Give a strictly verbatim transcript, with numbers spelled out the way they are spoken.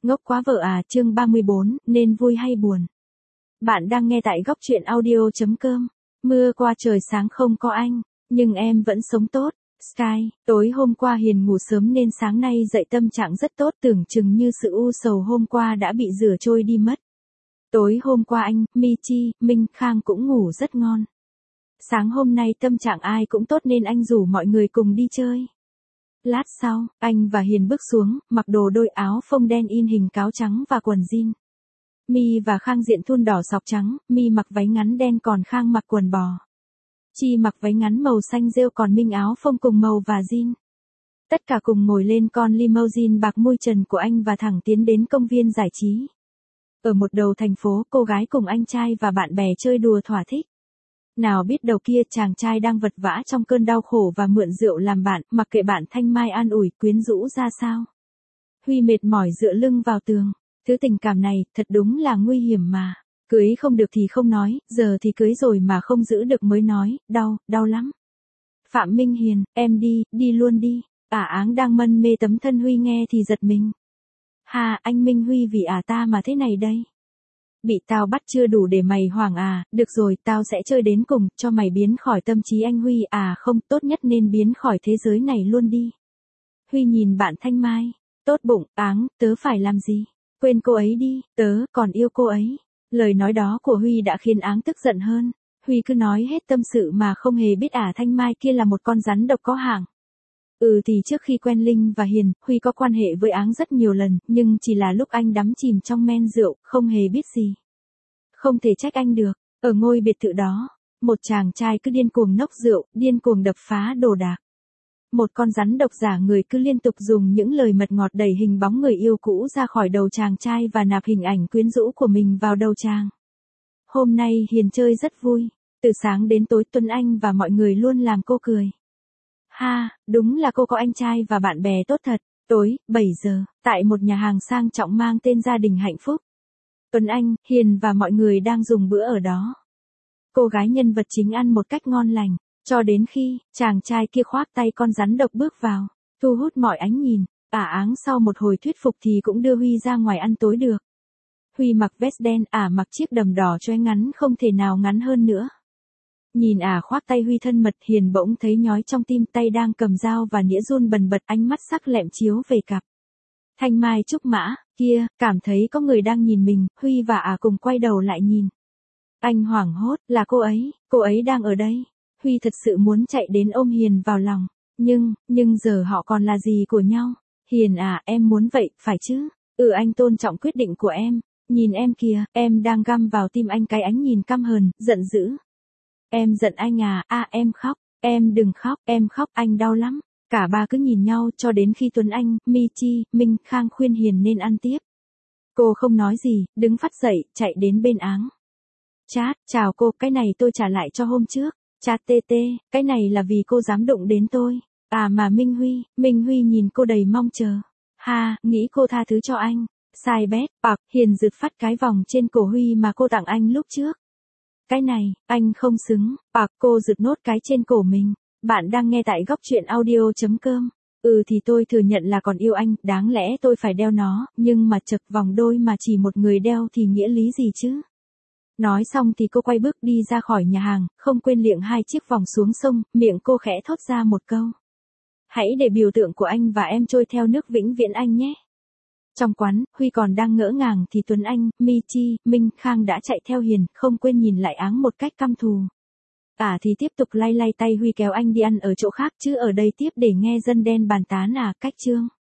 Ngốc quá vợ à, chương ba mươi bốn, nên vui hay buồn. Bạn đang nghe tại góc truyện audio.com. Mưa qua trời sáng không có anh, nhưng em vẫn sống tốt. Sky, tối hôm qua Hiền ngủ sớm nên sáng nay dậy tâm trạng rất tốt, tưởng chừng như sự u sầu hôm qua đã bị rửa trôi đi mất. Tối hôm qua anh, Michi, Minh Khang cũng ngủ rất ngon. Sáng hôm nay tâm trạng ai cũng tốt nên anh rủ mọi người cùng đi chơi. Lát sau, anh và Hiền bước xuống, mặc đồ đôi áo phông đen in hình cáo trắng và quần jean. Mi và Khang diện thun đỏ sọc trắng, Mi mặc váy ngắn đen còn Khang mặc quần bò. Chi mặc váy ngắn màu xanh rêu còn Minh áo phông cùng màu và jean. Tất cả cùng ngồi lên con limousine bạc mui trần của anh và thẳng tiến đến công viên giải trí. Ở một đầu thành phố, cô gái cùng anh trai và bạn bè chơi đùa thỏa thích. Nào biết đầu kia chàng trai đang vật vã trong cơn đau khổ và mượn rượu làm bạn, mặc kệ bạn thanh mai an ủi quyến rũ ra sao. Huy mệt mỏi dựa lưng vào tường. Thứ tình cảm này, thật đúng là nguy hiểm mà. Cưới không được thì không nói, giờ thì cưới rồi mà không giữ được mới nói, đau, đau lắm. Phạm Minh Hiền, em đi, đi luôn đi. Ả áng đang mân mê tấm thân Huy nghe thì giật mình. Ha, anh Minh Huy vì à ta mà thế này đây. Bị tao bắt chưa đủ để mày hoảng à, được rồi, tao sẽ chơi đến cùng, cho mày biến khỏi tâm trí anh Huy à không, tốt nhất nên biến khỏi thế giới này luôn đi. Huy nhìn bạn thanh mai, tốt bụng, áng, tớ phải làm gì? Quên cô ấy đi, tớ còn yêu cô ấy. Lời nói đó của Huy đã khiến áng tức giận hơn. Huy cứ nói hết tâm sự mà không hề biết ả thanh mai kia là một con rắn độc có hạng. Ừ thì trước khi quen Linh và Hiền, Huy có quan hệ với áng rất nhiều lần, nhưng chỉ là lúc anh đắm chìm trong men rượu, không hề biết gì. Không thể trách anh được, ở ngôi biệt thự đó, một chàng trai cứ điên cuồng nốc rượu, điên cuồng đập phá đồ đạc. Một con rắn độc giả người cứ liên tục dùng những lời mật ngọt đẩy hình bóng người yêu cũ ra khỏi đầu chàng trai và nạp hình ảnh quyến rũ của mình vào đầu chàng. Hôm nay Hiền chơi rất vui, từ sáng đến tối Tuấn Anh và mọi người luôn làm cô cười. Ha, đúng là cô có anh trai và bạn bè tốt thật. Tối, bảy giờ, tại một nhà hàng sang trọng mang tên Gia đình Hạnh Phúc. Tuấn Anh, Hiền và mọi người đang dùng bữa ở đó. Cô gái nhân vật chính ăn một cách ngon lành, cho đến khi chàng trai kia khoác tay con rắn độc bước vào, thu hút mọi ánh nhìn. Ả áng sau một hồi thuyết phục thì cũng đưa Huy ra ngoài ăn tối được. Huy mặc vest đen, Ả mặc chiếc đầm đỏ choe ngắn không thể nào ngắn hơn nữa. Nhìn Ả khoác tay Huy thân mật, Hiền bỗng thấy nhói trong tim, tay đang cầm dao và nĩa run bần bật, ánh mắt sắc lẹm chiếu về cặp. Thanh mai trúc mã, kia, cảm thấy có người đang nhìn mình, Huy và Ả cùng quay đầu lại nhìn. Anh hoảng hốt, là cô ấy, cô ấy đang ở đây. Huy thật sự muốn chạy đến ôm Hiền vào lòng, nhưng, nhưng giờ họ còn là gì của nhau? Hiền à, em muốn vậy, phải chứ? Ừ, anh tôn trọng quyết định của em. Nhìn em kìa, em đang găm vào tim anh cái ánh nhìn căm hờn, giận dữ. Em giận anh à, à em khóc, em đừng khóc, em khóc, anh đau lắm. Cả ba cứ nhìn nhau cho đến khi Tuấn Anh, Michi, Minh Khang khuyên Hiền nên ăn tiếp. Cô không nói gì, đứng phắt dậy, chạy đến bên áng. Chat, chào cô, cái này tôi trả lại cho hôm trước. Chat tê tê, cái này là vì cô dám đụng đến tôi. À mà Minh Huy, Minh Huy nhìn cô đầy mong chờ. Ha, nghĩ cô tha thứ cho anh. Sai bét, bạc, Hiền giật phát cái vòng trên cổ Huy mà cô tặng anh lúc trước. Cái này, anh không xứng, bạc, cô giật nốt cái trên cổ mình. Bạn đang nghe tại góc truyện audio.com. Ừ thì tôi thừa nhận là còn yêu anh, đáng lẽ tôi phải đeo nó, nhưng mà chật vòng đôi mà chỉ một người đeo thì nghĩa lý gì chứ? Nói xong thì cô quay bước đi ra khỏi nhà hàng, không quên liệng hai chiếc vòng xuống sông, miệng cô khẽ thốt ra một câu. Hãy để biểu tượng của anh và em trôi theo nước vĩnh viễn anh nhé. Trong quán, Huy còn đang ngỡ ngàng thì Tuấn Anh, Michi, Minh Khang đã chạy theo Hiền, không quên nhìn lại áng một cách căm thù. Ả thì tiếp tục lay lay tay Huy kéo anh đi ăn ở chỗ khác chứ ở đây tiếp để nghe dân đen bàn tán à, cách chương.